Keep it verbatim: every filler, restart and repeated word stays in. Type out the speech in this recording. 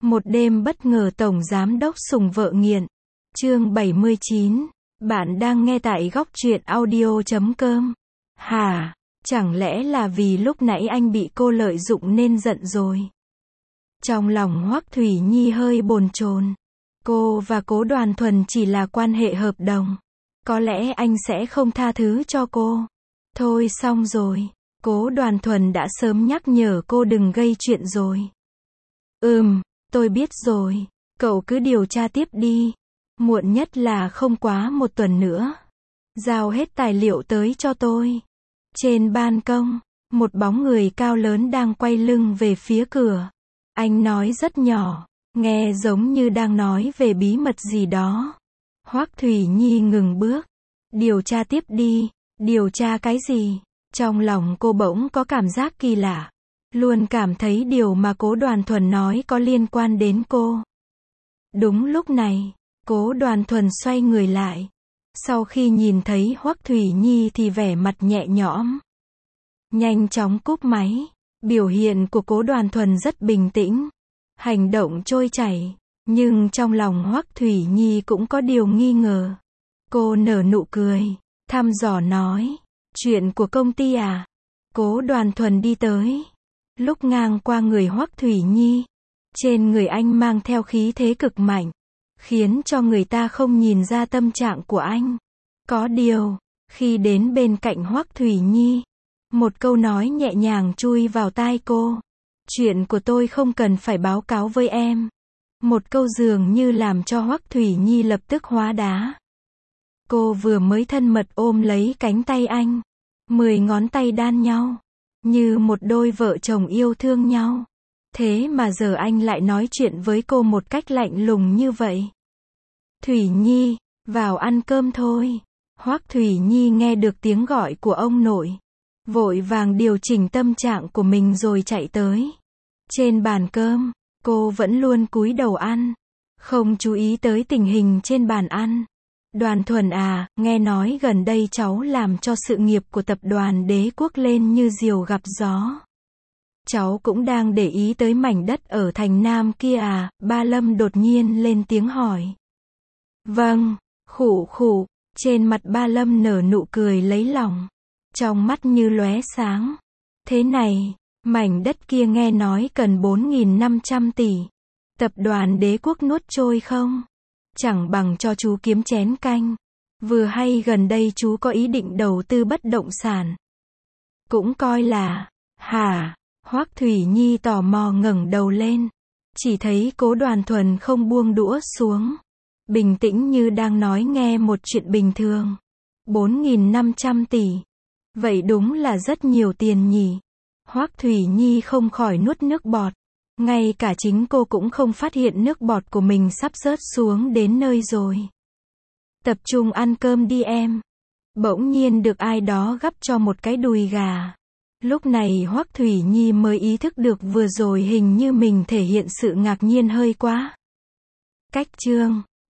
Một đêm bất ngờ tổng giám đốc sủng vợ nghiện. Chương bảy mươi chín. Bạn đang nghe tại góc truyện audio chấm com. Hả? Chẳng lẽ là vì lúc nãy anh bị cô lợi dụng nên giận rồi? Trong lòng Hoắc Thủy Nhi hơi bồn chồn. Cô và Cố Đoàn Thuần chỉ là quan hệ hợp đồng. Có lẽ anh sẽ không tha thứ cho cô. Thôi xong rồi. Cố Đoàn Thuần đã sớm nhắc nhở cô đừng gây chuyện rồi. Ừm, tôi biết rồi. Cậu cứ điều tra tiếp đi. Muộn nhất là không quá một tuần nữa. Giao hết tài liệu tới cho tôi. Trên ban công, một bóng người cao lớn đang quay lưng về phía cửa. Anh nói rất nhỏ, nghe giống như đang nói về bí mật gì đó. Hoắc Thủy Nhi ngừng bước. Điều tra tiếp đi. Điều tra cái gì? Trong lòng cô bỗng có cảm giác kỳ lạ. Luôn cảm thấy điều mà Cố Đoàn Thuần nói có liên quan đến cô. Đúng lúc này, Cố Đoàn Thuần xoay người lại. Sau khi nhìn thấy Hoắc Thủy Nhi thì vẻ mặt nhẹ nhõm. Nhanh chóng cúp máy. Biểu hiện của Cố Đoàn Thuần rất bình tĩnh. Hành động trôi chảy. Nhưng trong lòng Hoắc Thủy Nhi cũng có điều nghi ngờ. Cô nở nụ cười. Thăm dò nói. Chuyện của công ty à? Cố Đoàn Thuần đi tới. Lúc ngang qua người Hoắc Thủy Nhi. Trên người anh mang theo khí thế cực mạnh. Khiến cho người ta không nhìn ra tâm trạng của anh. Có điều, khi đến bên cạnh Hoắc Thủy Nhi, một câu nói nhẹ nhàng chui vào tai cô. Chuyện của tôi không cần phải báo cáo với em. Một câu dường như làm cho Hoắc Thủy Nhi lập tức hóa đá. Cô vừa mới thân mật ôm lấy cánh tay anh. Mười ngón tay đan nhau. Như một đôi vợ chồng yêu thương nhau. Thế mà giờ anh lại nói chuyện với cô một cách lạnh lùng như vậy. Thủy Nhi, vào ăn cơm thôi. Hoắc Thủy Nhi nghe được tiếng gọi của ông nội. Vội vàng điều chỉnh tâm trạng của mình rồi chạy tới. Trên bàn cơm, cô vẫn luôn cúi đầu ăn. Không chú ý tới tình hình trên bàn ăn. Đoàn Thuần à, nghe nói gần đây cháu làm cho sự nghiệp của tập đoàn Đế Quốc lên như diều gặp gió. Cháu cũng đang để ý tới mảnh đất ở thành Nam kia à? Ba Lâm đột nhiên lên tiếng hỏi. Vâng, khụ khụ, trên mặt Ba Lâm nở nụ cười lấy lòng. Trong mắt như lóe sáng. Thế này, mảnh đất kia nghe nói cần bốn nghìn năm trăm tỷ. Tập đoàn Đế Quốc nuốt trôi không? Chẳng bằng cho chú kiếm chén canh. Vừa hay gần đây chú có ý định đầu tư bất động sản. Cũng coi là, hả? Hoắc Thủy Nhi tò mò ngẩng đầu lên. Chỉ thấy Cố Đoàn Thuần không buông đũa xuống. Bình tĩnh như đang nói nghe một chuyện bình thường. bốn nghìn năm trăm tỷ. Vậy đúng là rất nhiều tiền nhỉ. Hoắc Thủy Nhi không khỏi nuốt nước bọt. Ngay cả chính cô cũng không phát hiện nước bọt của mình sắp rớt xuống đến nơi rồi. Tập trung ăn cơm đi em. Bỗng nhiên được ai đó gắp cho một cái đùi gà. Lúc này Hoắc Thủy Nhi mới ý thức được vừa rồi hình như mình thể hiện sự ngạc nhiên hơi quá. Cách chương